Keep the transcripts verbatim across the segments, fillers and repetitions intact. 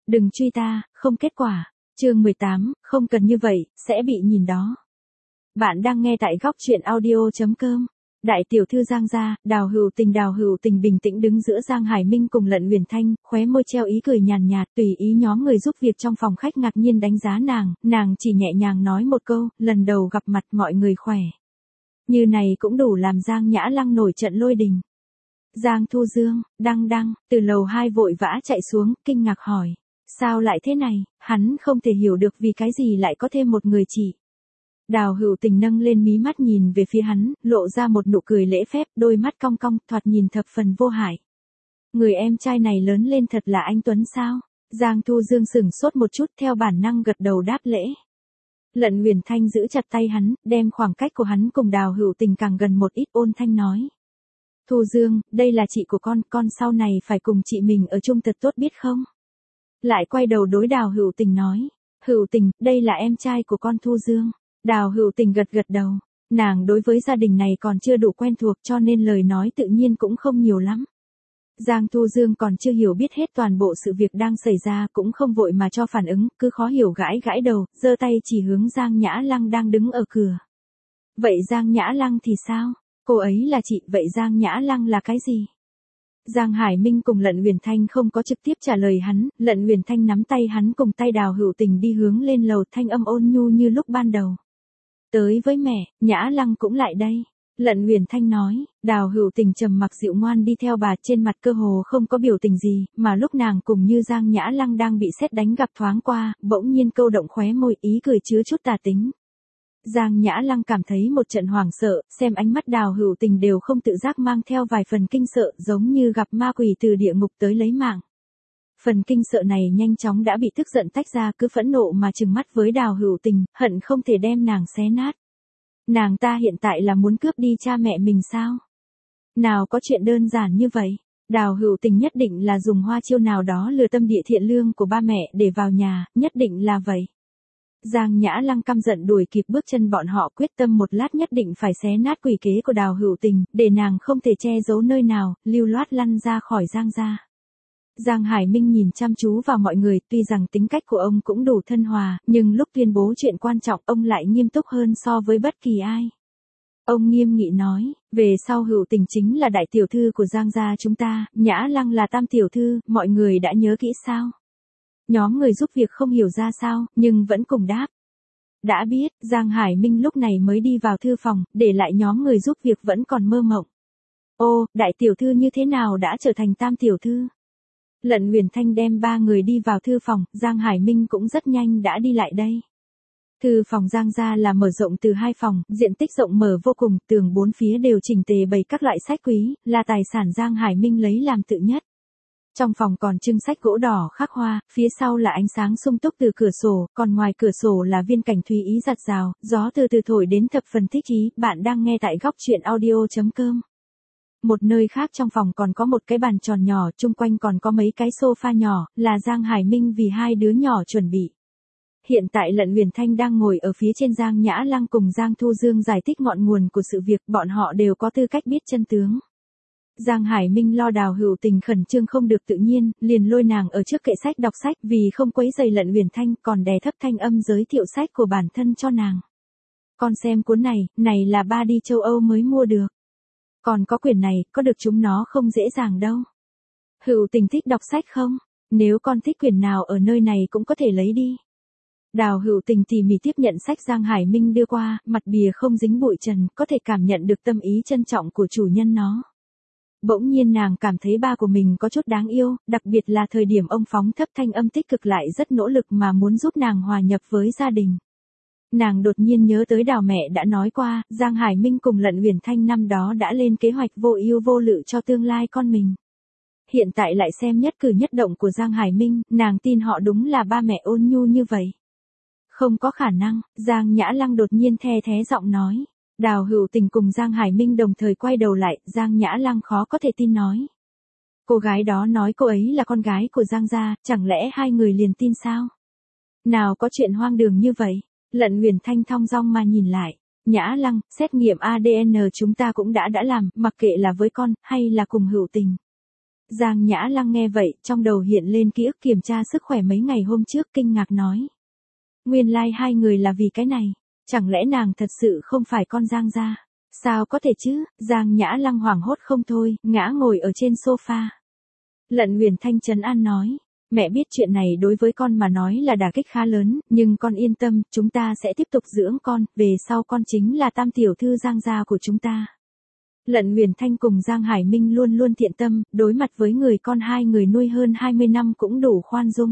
Đừng truy ta, không kết quả. Chương mười tám, không cần như vậy, sẽ bị nhìn đó. Bạn đang nghe tại góc truyện audio chấm com. Đại tiểu thư Giang gia, Đào Hữu Tình Đào Hữu Tình bình tĩnh đứng giữa Giang Hải Minh cùng Lận Uyển Thanh, khóe môi treo ý cười nhàn nhạt, tùy ý nhóm người giúp việc trong phòng khách ngạc nhiên đánh giá nàng, nàng chỉ nhẹ nhàng nói một câu, lần đầu gặp mặt mọi người khỏe. Như này cũng đủ làm Giang Nhã Lăng nổi trận lôi đình. Giang Thu Dương, đăng đăng, từ lầu hai vội vã chạy xuống, kinh ngạc hỏi. Sao lại thế này, hắn không thể hiểu được vì cái gì lại có thêm một người chị. Đào Hữu Tình nâng lên mí mắt nhìn về phía hắn, lộ ra một nụ cười lễ phép, đôi mắt cong cong, thoạt nhìn thập phần vô hại. Người em trai này lớn lên thật là anh Tuấn sao? Giang Thu Dương sửng sốt một chút theo bản năng gật đầu đáp lễ. Lận Uyển Thanh giữ chặt tay hắn, đem khoảng cách của hắn cùng Đào Hữu Tình càng gần một ít, ôn thanh nói. Thu Dương, đây là chị của con, con sau này phải cùng chị mình ở chung thật tốt biết không? Lại quay đầu đối Đào Hữu Tình nói. Hữu Tình, đây là em trai của con Thu Dương. Đào Hữu Tình gật gật đầu. Nàng đối với gia đình này còn chưa đủ quen thuộc cho nên lời nói tự nhiên cũng không nhiều lắm. Giang Thu Dương còn chưa hiểu biết hết toàn bộ sự việc đang xảy ra cũng không vội mà cho phản ứng, cứ khó hiểu gãi gãi đầu, giơ tay chỉ hướng Giang Nhã Lăng đang đứng ở cửa. Vậy Giang Nhã Lăng thì sao? Cô ấy là chị, vậy Giang Nhã Lăng là cái gì? Giang Hải Minh cùng Lận Uyển Thanh không có trực tiếp trả lời hắn, Lận Uyển Thanh nắm tay hắn cùng tay Đào Hữu Tình đi hướng lên lầu, thanh âm ôn nhu như lúc ban đầu. Tới với mẹ, Nhã Lăng cũng lại đây. Lận Uyển Thanh nói, Đào Hữu Tình trầm mặc dịu ngoan đi theo bà, trên mặt cơ hồ không có biểu tình gì, mà lúc nàng cùng như Giang Nhã Lăng đang bị sét đánh gặp thoáng qua, bỗng nhiên câu động khóe môi, ý cười chứa chút tà tính. Giang Nhã Lăng cảm thấy một trận hoảng sợ, xem ánh mắt Đào Hữu Tình đều không tự giác mang theo vài phần kinh sợ, giống như gặp ma quỷ từ địa ngục tới lấy mạng. Phần kinh sợ này nhanh chóng đã bị tức giận tách ra, cứ phẫn nộ mà trừng mắt với Đào Hữu Tình, hận không thể đem nàng xé nát. Nàng ta hiện tại là muốn cướp đi cha mẹ mình sao? Nào có chuyện đơn giản như vậy. Đào Hữu Tình nhất định là dùng hoa chiêu nào đó lừa tâm địa thiện lương của ba mẹ để vào nhà, nhất định là vậy. Giang Nhã Lăng căm giận đuổi kịp bước chân bọn họ, quyết tâm một lát nhất định phải xé nát quỷ kế của Đào Hữu Tình, để nàng không thể che giấu nơi nào, lưu loát lăn ra khỏi Giang gia. Giang Hải Minh nhìn chăm chú vào mọi người, tuy rằng tính cách của ông cũng đủ thân hòa, nhưng lúc tuyên bố chuyện quan trọng ông lại nghiêm túc hơn so với bất kỳ ai. Ông nghiêm nghị nói, về sau Hữu Tình chính là đại tiểu thư của Giang gia chúng ta, Nhã Lăng là tam tiểu thư, mọi người đã nhớ kỹ sao? Nhóm người giúp việc không hiểu ra sao, nhưng vẫn cùng đáp. Đã biết, Giang Hải Minh lúc này mới đi vào thư phòng, để lại nhóm người giúp việc vẫn còn mơ mộng. Ô, đại tiểu thư như thế nào đã trở thành tam tiểu thư? Lận Uyển Thanh đem ba người đi vào thư phòng, Giang Hải Minh cũng rất nhanh đã đi lại đây. Thư phòng Giang gia là mở rộng từ hai phòng, diện tích rộng mở vô cùng, tường bốn phía đều chỉnh tề bày các loại sách quý, là tài sản Giang Hải Minh lấy làm tự nhất. Trong phòng còn trưng sách gỗ đỏ khắc hoa, phía sau là ánh sáng sung túc từ cửa sổ, còn ngoài cửa sổ là viên cảnh thùy ý giặt rào, gió từ từ thổi đến thập phần thích ý, bạn đang nghe tại góc truyện audio chấm com. Một nơi khác trong phòng còn có một cái bàn tròn nhỏ, chung quanh còn có mấy cái sofa nhỏ, là Giang Hải Minh vì hai đứa nhỏ chuẩn bị. Hiện tại Lận Uyển Thanh đang ngồi ở phía trên, Giang Nhã Lăng cùng Giang Thu Dương giải thích ngọn nguồn của sự việc, bọn họ đều có tư cách biết chân tướng. Giang Hải Minh lo Đào Hữu Tình khẩn trương không được tự nhiên, liền lôi nàng ở trước kệ sách đọc sách, vì không quấy rầy Lận Uyển Thanh, còn đè thấp thanh âm giới thiệu sách của bản thân cho nàng. Con xem cuốn này, này là ba đi châu Âu mới mua được. Còn có quyển này, có được chúng nó không dễ dàng đâu. Hữu Tình thích đọc sách không? Nếu con thích quyển nào ở nơi này cũng có thể lấy đi. Đào Hữu Tình tỉ mỉ tiếp nhận sách Giang Hải Minh đưa qua, mặt bìa không dính bụi trần, có thể cảm nhận được tâm ý trân trọng của chủ nhân nó. Bỗng nhiên nàng cảm thấy ba của mình có chút đáng yêu, đặc biệt là thời điểm ông phóng thấp thanh âm tích cực lại rất nỗ lực mà muốn giúp nàng hòa nhập với gia đình. Nàng đột nhiên nhớ tới Đào mẹ đã nói qua, Giang Hải Minh cùng Lận Uyển Thanh năm đó đã lên kế hoạch vô ưu vô lự cho tương lai con mình. Hiện tại lại xem nhất cử nhất động của Giang Hải Minh, nàng tin họ đúng là ba mẹ ôn nhu như vậy. Không có khả năng, Giang Nhã Lăng đột nhiên the thé giọng nói. Đào Hữu Tình cùng Giang Hải Minh đồng thời quay đầu lại, Giang Nhã Lăng khó có thể tin nói. Cô gái đó nói cô ấy là con gái của Giang gia, chẳng lẽ hai người liền tin sao? Nào có chuyện hoang đường như vậy? Lận Uyển Thanh thong dong mà nhìn lại. Nhã Lăng, xét nghiệm a đê en chúng ta cũng đã đã làm, mặc kệ là với con, hay là cùng Hữu Tình. Giang Nhã Lăng nghe vậy, trong đầu hiện lên ký ức kiểm tra sức khỏe mấy ngày hôm trước, kinh ngạc nói. Nguyên lai like hai người là vì cái này, chẳng lẽ nàng thật sự không phải con Giang gia? Sao có thể chứ? Giang Nhã Lăng hoảng hốt không thôi, ngã ngồi ở trên sofa. Lận Huyền Thanh trấn an nói, mẹ biết chuyện này đối với con mà nói là đả kích khá lớn, nhưng con yên tâm, chúng ta sẽ tiếp tục dưỡng con, về sau con chính là tam tiểu thư Giang gia của chúng ta. Lận Huyền Thanh cùng Giang Hải Minh luôn luôn thiện tâm, đối mặt với người con hai người nuôi hơn hai mươi năm cũng đủ khoan dung.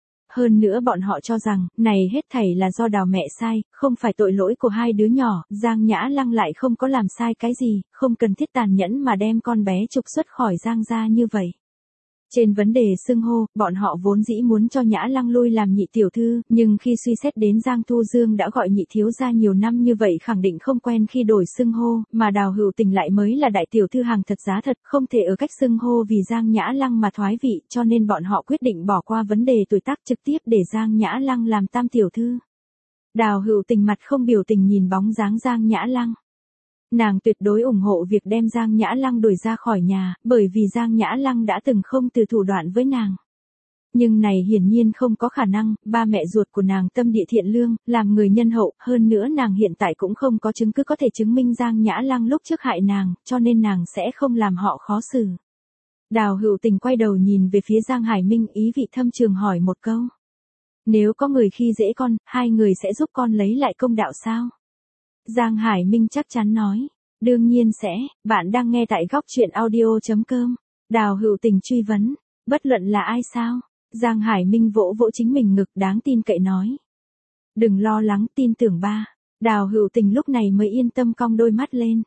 Hơn nữa bọn họ cho rằng, này hết thảy là do Đào mẹ sai, không phải tội lỗi của hai đứa nhỏ, Giang Nhã Lăng lại không có làm sai cái gì, không cần thiết tàn nhẫn mà đem con bé trục xuất khỏi Giang gia như vậy. Trên vấn đề xưng hô, bọn họ vốn dĩ muốn cho Nhã Lăng lui làm nhị tiểu thư, nhưng khi suy xét đến Giang Thu Dương đã gọi nhị thiếu gia nhiều năm như vậy khẳng định không quen khi đổi xưng hô, mà Đào Hữu Tình lại mới là đại tiểu thư hàng thật giá thật, không thể ở cách xưng hô vì Giang Nhã Lăng mà thoái vị, cho nên bọn họ quyết định bỏ qua vấn đề tuổi tác trực tiếp để Giang Nhã Lăng làm tam tiểu thư. Đào Hữu Tình mặt không biểu tình nhìn bóng dáng Giang Nhã Lăng. Nàng tuyệt đối ủng hộ việc đem Giang Nhã Lăng đuổi ra khỏi nhà, bởi vì Giang Nhã Lăng đã từng không từ thủ đoạn với nàng. Nhưng này hiển nhiên không có khả năng, ba mẹ ruột của nàng tâm địa thiện lương, làm người nhân hậu, hơn nữa nàng hiện tại cũng không có chứng cứ có thể chứng minh Giang Nhã Lăng lúc trước hại nàng, cho nên nàng sẽ không làm họ khó xử. Đào Hữu Tình quay đầu nhìn về phía Giang Hải Minh, ý vị thâm trường hỏi một câu. Nếu có người khi dễ con, hai người sẽ giúp con lấy lại công đạo sao? Giang Hải Minh chắc chắn nói, đương nhiên sẽ, bạn đang nghe tại góc truyện audio chấm com. Đào Hữu Tình truy vấn, bất luận là ai sao? Giang Hải Minh vỗ vỗ chính mình ngực đáng tin cậy nói. Đừng lo lắng, tin tưởng ba. Đào Hữu Tình lúc này mới yên tâm cong đôi mắt lên.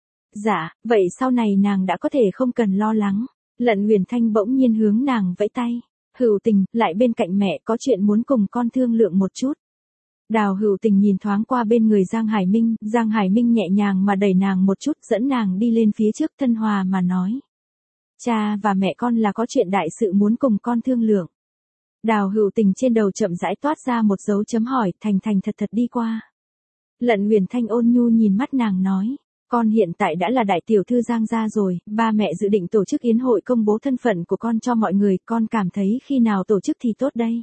Dạ, vậy sau này nàng đã có thể không cần lo lắng. Lận Huyền Thanh bỗng nhiên hướng nàng vẫy tay. Hữu Tình, lại bên cạnh mẹ có chuyện muốn cùng con thương lượng một chút. Đào Hữu Tình nhìn thoáng qua bên người Giang Hải Minh, Giang Hải Minh nhẹ nhàng mà đẩy nàng một chút, dẫn nàng đi lên phía trước, thân hòa mà nói. Cha và mẹ con là có chuyện đại sự muốn cùng con thương lượng. Đào Hữu Tình trên đầu chậm rãi toát ra một dấu chấm hỏi, thành thành thật thật đi qua. Lận Huyền Thanh ôn nhu nhìn mắt nàng nói, con hiện tại đã là đại tiểu thư Giang gia rồi, ba mẹ dự định tổ chức yến hội công bố thân phận của con cho mọi người, con cảm thấy khi nào tổ chức thì tốt đây.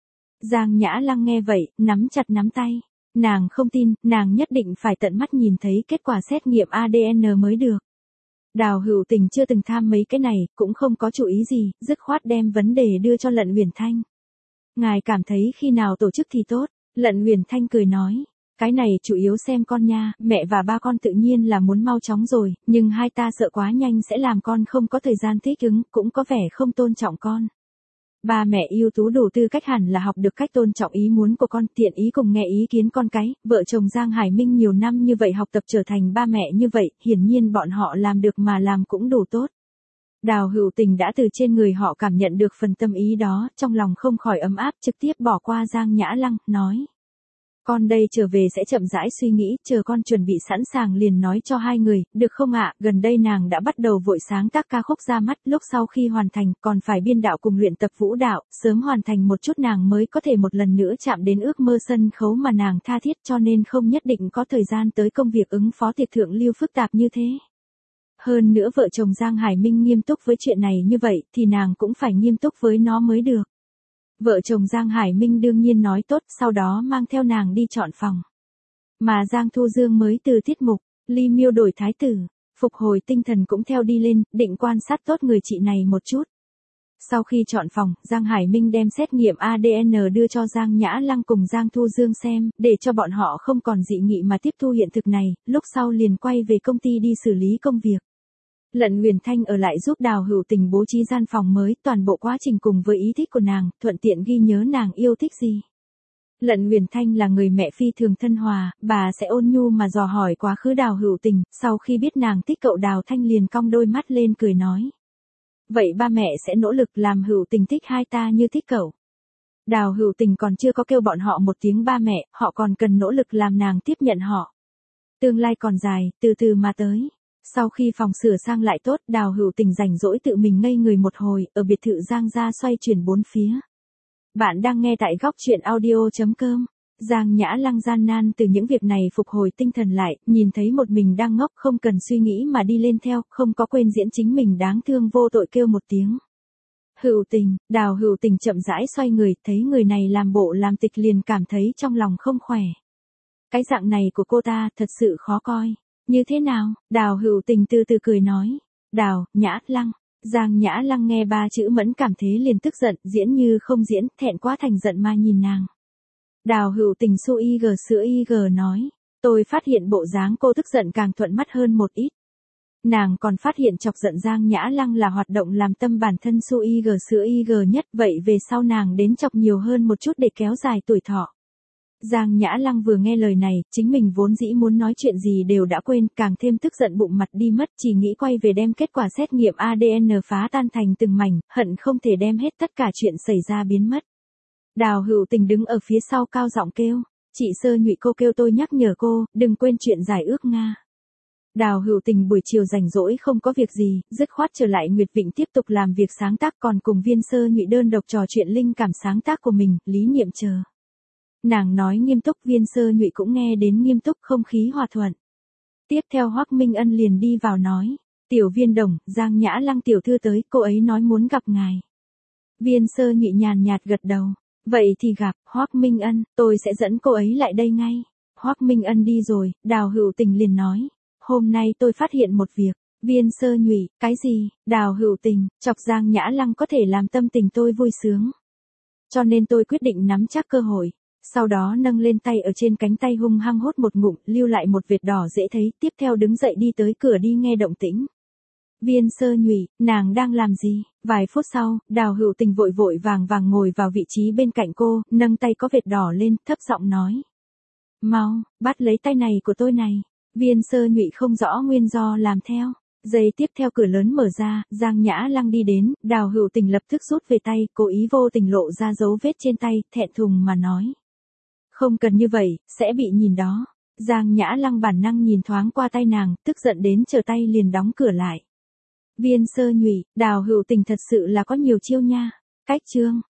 Giang Nhã Lăng nghe vậy, nắm chặt nắm tay. Nàng không tin, nàng nhất định phải tận mắt nhìn thấy kết quả xét nghiệm a đê en mới được. Đào Hữu Tình chưa từng tham mấy cái này, cũng không có chủ ý gì, dứt khoát đem vấn đề đưa cho Lận Huyền Thanh. Ngài cảm thấy khi nào tổ chức thì tốt? Lận Huyền Thanh cười nói. Cái này chủ yếu xem con nha, mẹ và ba con tự nhiên là muốn mau chóng rồi, nhưng hai ta sợ quá nhanh sẽ làm con không có thời gian thích ứng, cũng có vẻ không tôn trọng con. Ba mẹ ưu tú đủ tư cách hẳn là học được cách tôn trọng ý muốn của con, tiện ý cùng nghe ý kiến con cái, vợ chồng Giang Hải Minh nhiều năm như vậy học tập trở thành ba mẹ như vậy, hiển nhiên bọn họ làm được mà làm cũng đủ tốt. Đào Hữu Tình đã từ trên người họ cảm nhận được phần tâm ý đó, trong lòng không khỏi ấm áp, trực tiếp bỏ qua Giang Nhã Lăng, nói. Con đây trở về sẽ chậm rãi suy nghĩ, chờ con chuẩn bị sẵn sàng liền nói cho hai người, được không ạ? Gần đây nàng đã bắt đầu vội sáng tác ca khúc ra mắt, lúc sau khi hoàn thành còn phải biên đạo cùng luyện tập vũ đạo, sớm hoàn thành một chút nàng mới có thể một lần nữa chạm đến ước mơ sân khấu mà nàng tha thiết, cho nên không nhất định có thời gian tới công việc ứng phó tiệc thượng lưu phức tạp như thế. Hơn nữa vợ chồng Giang Hải Minh nghiêm túc với chuyện này như vậy, thì nàng cũng phải nghiêm túc với nó mới được. Vợ chồng Giang Hải Minh đương nhiên nói tốt, sau đó mang theo nàng đi chọn phòng. Mà Giang Thu Dương mới từ tiết mục, Ly Miêu đổi thái tử, phục hồi tinh thần cũng theo đi lên, định quan sát tốt người chị này một chút. Sau khi chọn phòng, Giang Hải Minh đem xét nghiệm a đê en đưa cho Giang Nhã Lăng cùng Giang Thu Dương xem, để cho bọn họ không còn dị nghị mà tiếp thu hiện thực này, lúc sau liền quay về công ty đi xử lý công việc. Lận Huyền Thanh ở lại giúp Đào Hữu Tình bố trí gian phòng mới, toàn bộ quá trình cùng với ý thích của nàng, thuận tiện ghi nhớ nàng yêu thích gì. Lận Huyền Thanh là người mẹ phi thường thân hòa, bà sẽ ôn nhu mà dò hỏi quá khứ Đào Hữu Tình, sau khi biết nàng thích cậu Đào Thanh liền cong đôi mắt lên cười nói. Vậy ba mẹ sẽ nỗ lực làm Hữu Tình thích hai ta như thích cậu. Đào Hữu Tình còn chưa có kêu bọn họ một tiếng ba mẹ, họ còn cần nỗ lực làm nàng tiếp nhận họ. Tương lai còn dài, từ từ mà tới. Sau khi phòng sửa sang lại tốt, Đào Hữu Tình rảnh rỗi tự mình ngây người một hồi, ở biệt thự Giang gia xoay chuyển bốn phía. Bạn đang nghe tại góc truyện audio chấm com. Giang Nhã Lăng gian nan từ những việc này phục hồi tinh thần lại, nhìn thấy một mình đang ngốc không cần suy nghĩ mà đi lên theo, không có quên diễn chính mình đáng thương vô tội kêu một tiếng. Hữu Tình, Đào Hữu Tình chậm rãi xoay người, thấy người này làm bộ làm tịch liền cảm thấy trong lòng không khỏe. Cái dạng này của cô ta thật sự khó coi. Như thế nào? Đào Hữu Tình từ từ cười nói. Đào, Nhã Lăng. Giang Nhã Lăng nghe ba chữ mẫn cảm thế liền tức giận, diễn như không diễn, thẹn quá thành giận mà nhìn nàng. Đào Hữu Tình su y gờ sữa y gờ nói. Tôi phát hiện bộ dáng cô tức giận càng thuận mắt hơn một ít. Nàng còn phát hiện chọc giận Giang Nhã Lăng là hoạt động làm tâm bản thân su y gờ sữa y gờ nhất, vậy về sau nàng đến chọc nhiều hơn một chút để kéo dài tuổi thọ. Giang Nhã Lăng vừa nghe lời này, chính mình vốn dĩ muốn nói chuyện gì đều đã quên, càng thêm tức giận bụng mặt đi mất, chỉ nghĩ quay về đem kết quả xét nghiệm a đê en phá tan thành từng mảnh, hận không thể đem hết tất cả chuyện xảy ra biến mất. Đào Hữu Tình đứng ở phía sau cao giọng kêu, chị Sơ Nhụy cô kêu tôi nhắc nhở cô, đừng quên chuyện giải ước Nga. Đào Hữu Tình buổi chiều rảnh rỗi không có việc gì, dứt khoát trở lại Nguyệt Vịnh tiếp tục làm việc sáng tác, còn cùng Viên Sơ Nhụy đơn độc trò chuyện linh cảm sáng tác của mình, lý niệm chờ. Nàng nói nghiêm túc, Viên Sơ Nhụy cũng nghe đến nghiêm túc, không khí hòa thuận. Tiếp theo Hoắc Minh Ân liền đi vào nói, Tiểu Viên Đồng, Giang Nhã Lăng tiểu thư tới, cô ấy nói muốn gặp ngài. Viên Sơ Nhụy nhàn nhạt gật đầu, vậy thì gặp. Hoắc Minh Ân, tôi sẽ dẫn cô ấy lại đây ngay. Hoắc Minh Ân đi rồi, Đào Hữu Tình liền nói, hôm nay tôi phát hiện một việc. Viên Sơ Nhụy, cái gì? Đào Hữu Tình, chọc Giang Nhã Lăng có thể làm tâm tình tôi vui sướng. Cho nên tôi quyết định nắm chắc cơ hội. Sau đó nâng lên tay ở trên cánh tay hung hăng hốt một ngụm, lưu lại một vệt đỏ dễ thấy, tiếp theo đứng dậy đi tới cửa đi nghe động tĩnh. Viên Sơ Nhụy, nàng đang làm gì? Vài phút sau, Đào Hữu Tình vội vội vàng vàng ngồi vào vị trí bên cạnh cô, nâng tay có vệt đỏ lên, thấp giọng nói. Mau, bắt lấy tay này của tôi này. Viên Sơ Nhụy không rõ nguyên do làm theo. Giây tiếp theo cửa lớn mở ra, Giang Nhã Lăng đi đến, Đào Hữu Tình lập tức rút về tay, cố ý vô tình lộ ra dấu vết trên tay, thẹn thùng mà nói. Không cần như vậy, sẽ bị nhìn đó. Giang Nhã Lăng bản năng nhìn thoáng qua tay nàng, tức giận đến trở tay liền đóng cửa lại. Viên Sơ Nhụy, Đào Hữu Tình thật sự là có nhiều chiêu nha. Cách chương.